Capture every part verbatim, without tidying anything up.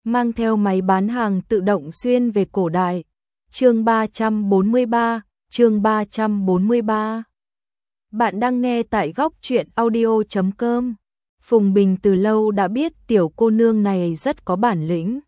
mang theo máy bán hàng tự động xuyên về cổ đại. Chương ba trăm bốn mươi ba, chương ba trăm bốn mươi ba. Bạn đang nghe tại góc truyện audio chấm com. Phùng Bình từ lâu đã biết tiểu cô nương này rất có bản lĩnh.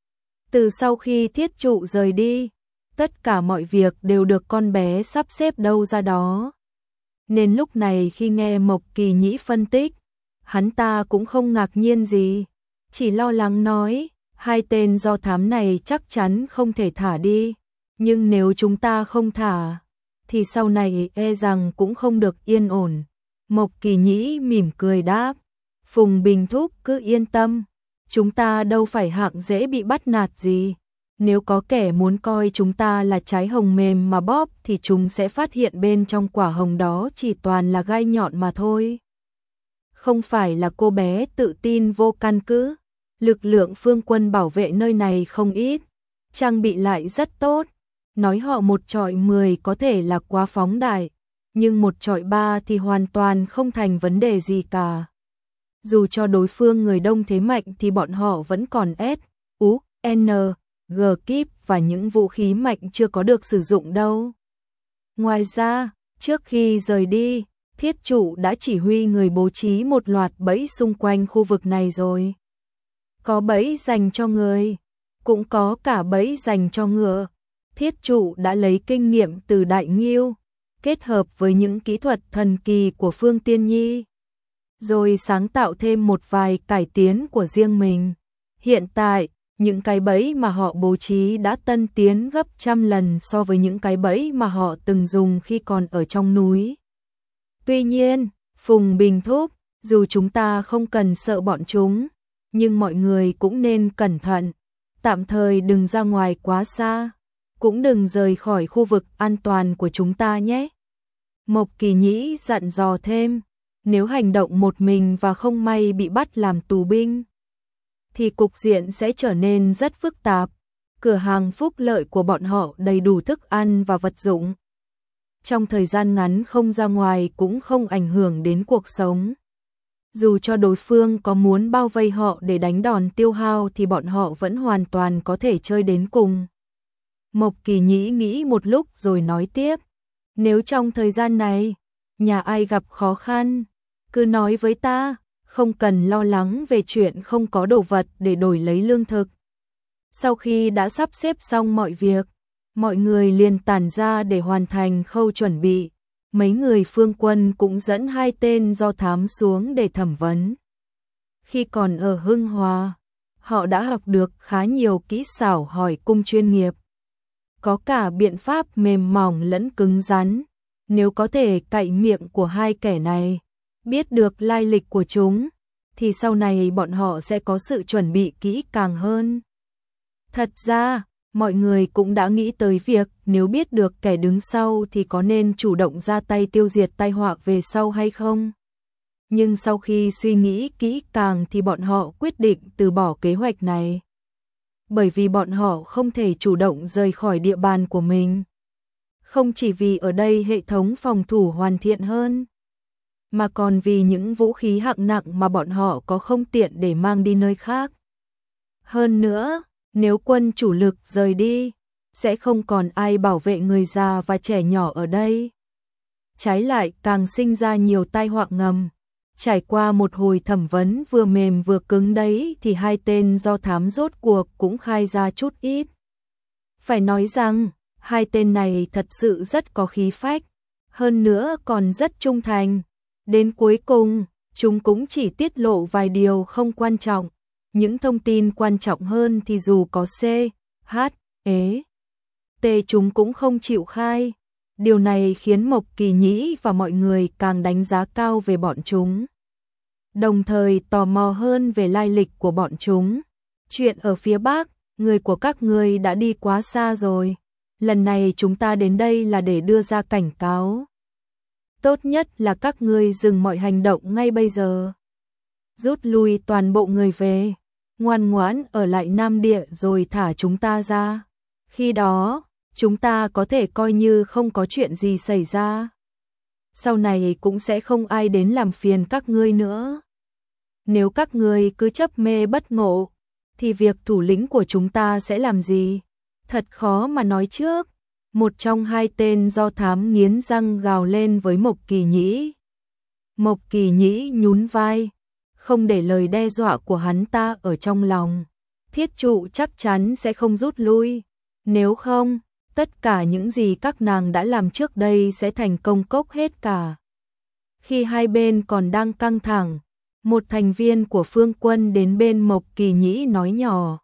Từ sau khi Thiết Trụ rời đi, tất cả mọi việc đều được con bé sắp xếp đâu ra đó. Nên lúc này khi nghe Mộc Kỳ Nhĩ phân tích, hắn ta cũng không ngạc nhiên gì, chỉ lo lắng nói, hai tên do thám này chắc chắn không thể thả đi, nhưng nếu chúng ta không thả, thì sau này e rằng cũng không được yên ổn. Mộc Kỳ Nhĩ mỉm cười đáp, Phùng Bình thúc cứ yên tâm, chúng ta đâu phải hạng dễ bị bắt nạt gì. Nếu có kẻ muốn coi chúng ta là trái hồng mềm mà bóp thì chúng sẽ phát hiện bên trong quả hồng đó chỉ toàn là gai nhọn mà thôi. Không phải là cô bé tự tin vô căn cứ, lực lượng phương quân bảo vệ nơi này không ít, trang bị lại rất tốt. Nói họ một trọi mười có thể là quá phóng đại, nhưng một trọi ba thì hoàn toàn không thành vấn đề gì cả. Dù cho đối phương người đông thế mạnh thì bọn họ vẫn còn S, U, N, G kíp và những vũ khí mạnh chưa có được sử dụng đâu. Ngoài ra, trước khi rời đi, Thiết Trụ đã chỉ huy người bố trí một loạt bẫy xung quanh khu vực này rồi. Có bẫy dành cho người, cũng có cả bẫy dành cho ngựa. Thiết Trụ đã lấy kinh nghiệm từ Đại Ngưu, kết hợp với những kỹ thuật thần kỳ của Phương Tiên Nhi, rồi sáng tạo thêm một vài cải tiến của riêng mình. Hiện tại, những cái bẫy mà họ bố trí đã tân tiến gấp trăm lần so với những cái bẫy mà họ từng dùng khi còn ở trong núi. Tuy nhiên, Phùng Bình thúc, dù chúng ta không cần sợ bọn chúng, nhưng mọi người cũng nên cẩn thận, tạm thời đừng ra ngoài quá xa, cũng đừng rời khỏi khu vực an toàn của chúng ta nhé. Mộc Kỳ Nhĩ dặn dò thêm, nếu hành động một mình và không may bị bắt làm tù binh, thì cục diện sẽ trở nên rất phức tạp. Cửa hàng phúc lợi của bọn họ đầy đủ thức ăn và vật dụng. Trong thời gian ngắn không ra ngoài cũng không ảnh hưởng đến cuộc sống. Dù cho đối phương có muốn bao vây họ để đánh đòn tiêu hao thì bọn họ vẫn hoàn toàn có thể chơi đến cùng. Mộc Kỳ Nhĩ nghĩ một lúc rồi nói tiếp, nếu trong thời gian này, nhà ai gặp khó khăn, cứ nói với ta, không cần lo lắng về chuyện không có đồ vật để đổi lấy lương thực. Sau khi đã sắp xếp xong mọi việc, mọi người liền tản ra để hoàn thành khâu chuẩn bị. Mấy người phương quân cũng dẫn hai tên do thám xuống để thẩm vấn. Khi còn ở Hưng Hòa, họ đã học được khá nhiều kỹ xảo hỏi cung chuyên nghiệp. Có cả biện pháp mềm mỏng lẫn cứng rắn. Nếu có thể cạy miệng của hai kẻ này, biết được lai lịch của chúng, thì sau này bọn họ sẽ có sự chuẩn bị kỹ càng hơn. Thật ra, mọi người cũng đã nghĩ tới việc nếu biết được kẻ đứng sau thì có nên chủ động ra tay tiêu diệt tai họa về sau hay không. Nhưng sau khi suy nghĩ kỹ càng thì bọn họ quyết định từ bỏ kế hoạch này. Bởi vì bọn họ không thể chủ động rời khỏi địa bàn của mình. Không chỉ vì ở đây hệ thống phòng thủ hoàn thiện hơn, mà còn vì những vũ khí hạng nặng mà bọn họ có không tiện để mang đi nơi khác. Hơn nữa, nếu quân chủ lực rời đi, sẽ không còn ai bảo vệ người già và trẻ nhỏ ở đây. Trái lại càng sinh ra nhiều tai họa ngầm. Trải qua một hồi thẩm vấn vừa mềm vừa cứng đấy thì hai tên do thám rốt cuộc cũng khai ra chút ít. Phải nói rằng, hai tên này thật sự rất có khí phách, hơn nữa còn rất trung thành. Đến cuối cùng, chúng cũng chỉ tiết lộ vài điều không quan trọng. Những thông tin quan trọng hơn thì dù có C, H, E, T chúng cũng không chịu khai. Điều này khiến Mộc Kỳ Nhĩ và mọi người càng đánh giá cao về bọn chúng. Đồng thời tò mò hơn về lai lịch của bọn chúng. Chuyện ở phía Bắc, người của các ngươi đã đi quá xa rồi. Lần này chúng ta đến đây là để đưa ra cảnh cáo. Tốt nhất là các ngươi dừng mọi hành động ngay bây giờ. Rút lui toàn bộ người về, ngoan ngoãn ở lại Nam Địa rồi thả chúng ta ra. Khi đó, chúng ta có thể coi như không có chuyện gì xảy ra. Sau này cũng sẽ không ai đến làm phiền các ngươi nữa. Nếu các ngươi cứ chấp mê bất ngộ, thì việc thủ lĩnh của chúng ta sẽ làm gì? Thật khó mà nói trước. Một trong hai tên do thám nghiến răng gào lên với Mộc Kỳ Nhĩ. Mộc Kỳ Nhĩ nhún vai, không để lời đe dọa của hắn ta ở trong lòng. Thiết trụ chắc chắn sẽ không rút lui. Nếu không, tất cả những gì các nàng đã làm trước đây sẽ thành công cốc hết cả. Khi hai bên còn đang căng thẳng, một thành viên của phương quân đến bên Mộc Kỳ Nhĩ nói nhỏ.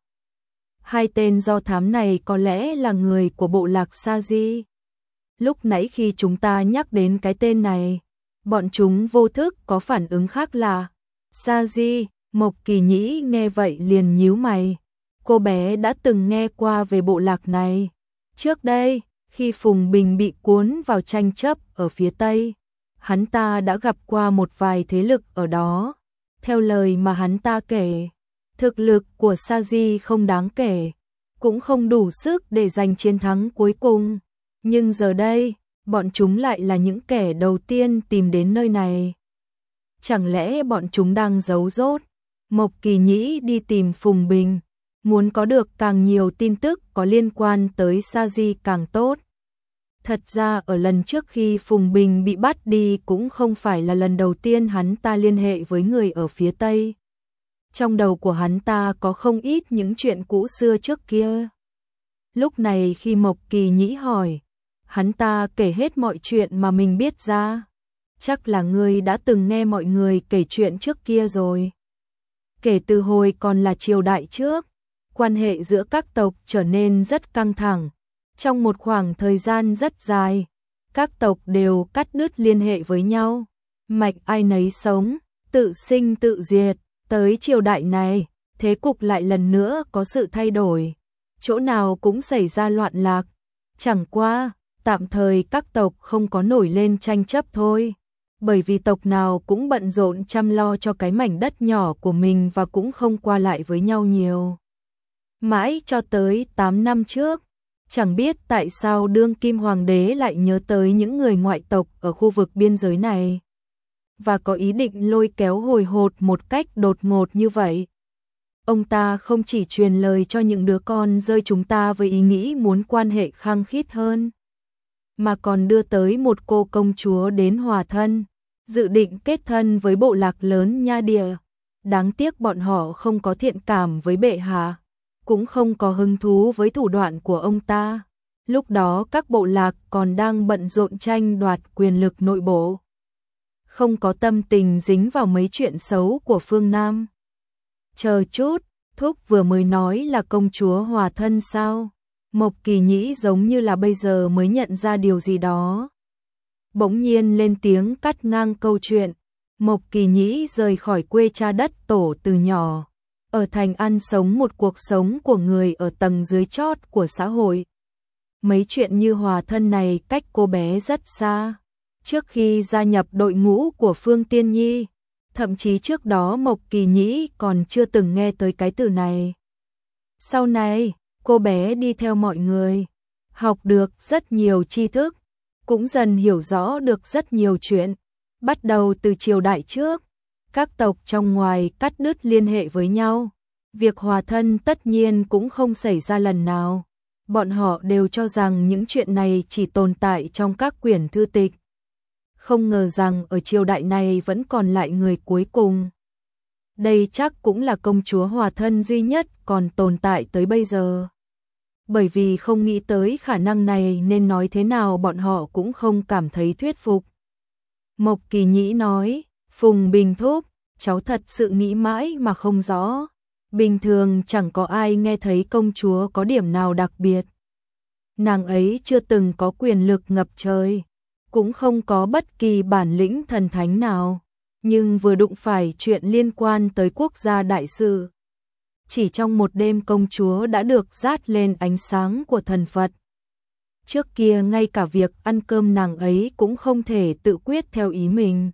Hai tên do thám này có lẽ là người của bộ lạc Sa Di. Lúc nãy khi chúng ta nhắc đến cái tên này, bọn chúng vô thức có phản ứng khác là Sa Di. Mộc Kỳ Nhĩ nghe vậy liền nhíu mày. Cô bé đã từng nghe qua về bộ lạc này. Trước đây, khi Phùng Bình bị cuốn vào tranh chấp ở phía Tây, hắn ta đã gặp qua một vài thế lực ở đó. Theo lời mà hắn ta kể, thực lực của Sa Di không đáng kể, cũng không đủ sức để giành chiến thắng cuối cùng. Nhưng giờ đây, bọn chúng lại là những kẻ đầu tiên tìm đến nơi này. Chẳng lẽ bọn chúng đang giấu giốt? Mộc Kỳ Nhĩ đi tìm Phùng Bình, muốn có được càng nhiều tin tức có liên quan tới Sa Di càng tốt. Thật ra ở lần trước khi Phùng Bình bị bắt đi cũng không phải là lần đầu tiên hắn ta liên hệ với người ở phía Tây. Trong đầu của hắn ta có không ít những chuyện cũ xưa trước kia. Lúc này khi Mộc Kỳ Nhĩ hỏi, hắn ta kể hết mọi chuyện mà mình biết ra. Chắc là ngươi đã từng nghe mọi người kể chuyện trước kia rồi. Kể từ hồi còn là triều đại trước, quan hệ giữa các tộc trở nên rất căng thẳng. Trong một khoảng thời gian rất dài, các tộc đều cắt đứt liên hệ với nhau. Mạch ai nấy sống, tự sinh tự diệt. Tới triều đại này, thế cục lại lần nữa có sự thay đổi. Chỗ nào cũng xảy ra loạn lạc. Chẳng qua, tạm thời các tộc không có nổi lên tranh chấp thôi. Bởi vì tộc nào cũng bận rộn chăm lo cho cái mảnh đất nhỏ của mình và cũng không qua lại với nhau nhiều. Mãi cho tới tám năm trước, chẳng biết tại sao đương kim hoàng đế lại nhớ tới những người ngoại tộc ở khu vực biên giới này. Và có ý định lôi kéo hồi hột một cách đột ngột như vậy. Ông ta không chỉ truyền lời cho những đứa con rơi chúng ta với ý nghĩ muốn quan hệ khăng khít hơn, mà còn đưa tới một cô công chúa đến hòa thân, dự định kết thân với bộ lạc lớn Nha Địa. Đáng tiếc bọn họ không có thiện cảm với bệ hạ, cũng không có hứng thú với thủ đoạn của ông ta. Lúc đó các bộ lạc còn đang bận rộn tranh đoạt quyền lực nội bộ, không có tâm tình dính vào mấy chuyện xấu của phương Nam. Chờ chút, Thúc vừa mới nói là công chúa hòa thân sao? Mộc Kỳ Nhĩ giống như là bây giờ mới nhận ra điều gì đó. Bỗng nhiên lên tiếng cắt ngang câu chuyện. Mộc Kỳ Nhĩ rời khỏi quê cha đất tổ từ nhỏ, ở thành ăn sống một cuộc sống của người ở tầng dưới chót của xã hội. Mấy chuyện như hòa thân này cách cô bé rất xa. Trước khi gia nhập đội ngũ của Phương Tiên Nhi, thậm chí trước đó Mộc Kỳ Nhĩ còn chưa từng nghe tới cái từ này. Sau này, cô bé đi theo mọi người, học được rất nhiều tri thức, cũng dần hiểu rõ được rất nhiều chuyện. Bắt đầu từ triều đại trước, các tộc trong ngoài cắt đứt liên hệ với nhau. Việc hòa thân tất nhiên cũng không xảy ra lần nào. Bọn họ đều cho rằng những chuyện này chỉ tồn tại trong các quyển thư tịch. Không ngờ rằng ở triều đại này vẫn còn lại người cuối cùng. Đây chắc cũng là công chúa hòa thân duy nhất còn tồn tại tới bây giờ. Bởi vì không nghĩ tới khả năng này nên nói thế nào bọn họ cũng không cảm thấy thuyết phục. Mộc Kỳ Nhĩ nói, Phùng Bình Thúc, cháu thật sự nghĩ mãi mà không rõ. Bình thường chẳng có ai nghe thấy công chúa có điểm nào đặc biệt. Nàng ấy chưa từng có quyền lực ngập trời, cũng không có bất kỳ bản lĩnh thần thánh nào, nhưng vừa đụng phải chuyện liên quan tới quốc gia đại sự. Chỉ trong một đêm công chúa đã được dát lên ánh sáng của thần Phật. Trước kia ngay cả việc ăn cơm nàng ấy cũng không thể tự quyết theo ý mình.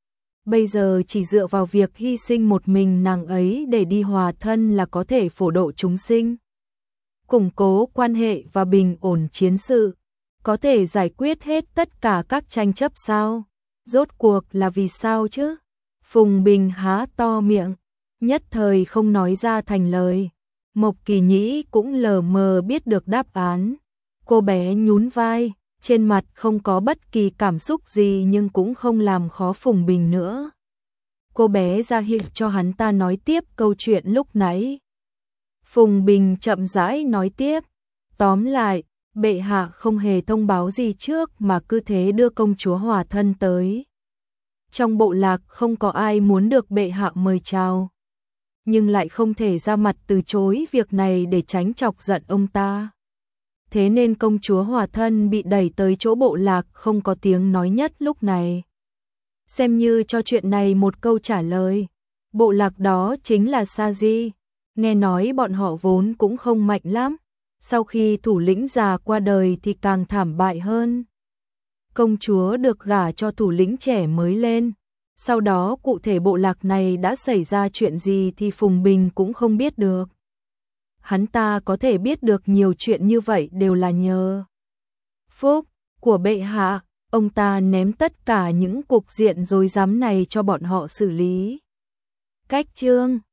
Bây giờ chỉ dựa vào việc hy sinh một mình nàng ấy để đi hòa thân là có thể phổ độ chúng sinh, củng cố quan hệ và bình ổn chiến sự, có thể giải quyết hết tất cả các tranh chấp sao? Rốt cuộc là vì sao chứ? Phùng Bình há to miệng, nhất thời không nói ra thành lời. Mộc Kỳ Nhĩ cũng lờ mờ biết được đáp án. Cô bé nhún vai, trên mặt không có bất kỳ cảm xúc gì nhưng cũng không làm khó Phùng Bình nữa. Cô bé ra hiệu cho hắn ta nói tiếp câu chuyện lúc nãy. Phùng Bình chậm rãi nói tiếp. Tóm lại, bệ hạ không hề thông báo gì trước mà cứ thế đưa công chúa Hòa Thân tới. Trong bộ lạc không có ai muốn được bệ hạ mời chào, nhưng lại không thể ra mặt từ chối việc này để tránh chọc giận ông ta. Thế nên công chúa Hòa Thân bị đẩy tới chỗ bộ lạc không có tiếng nói nhất lúc này. Xem như cho chuyện này một câu trả lời. Bộ lạc đó chính là Sa Di. Nghe nói bọn họ vốn cũng không mạnh lắm. Sau khi thủ lĩnh già qua đời thì càng thảm bại hơn. Công chúa được gả cho thủ lĩnh trẻ mới lên. Sau đó cụ thể bộ lạc này đã xảy ra chuyện gì thì Phùng Bình cũng không biết được. Hắn ta có thể biết được nhiều chuyện như vậy đều là nhờ phúc của bệ hạ. Ông ta ném tất cả những cục diện rối rắm này cho bọn họ xử lý. Cách chương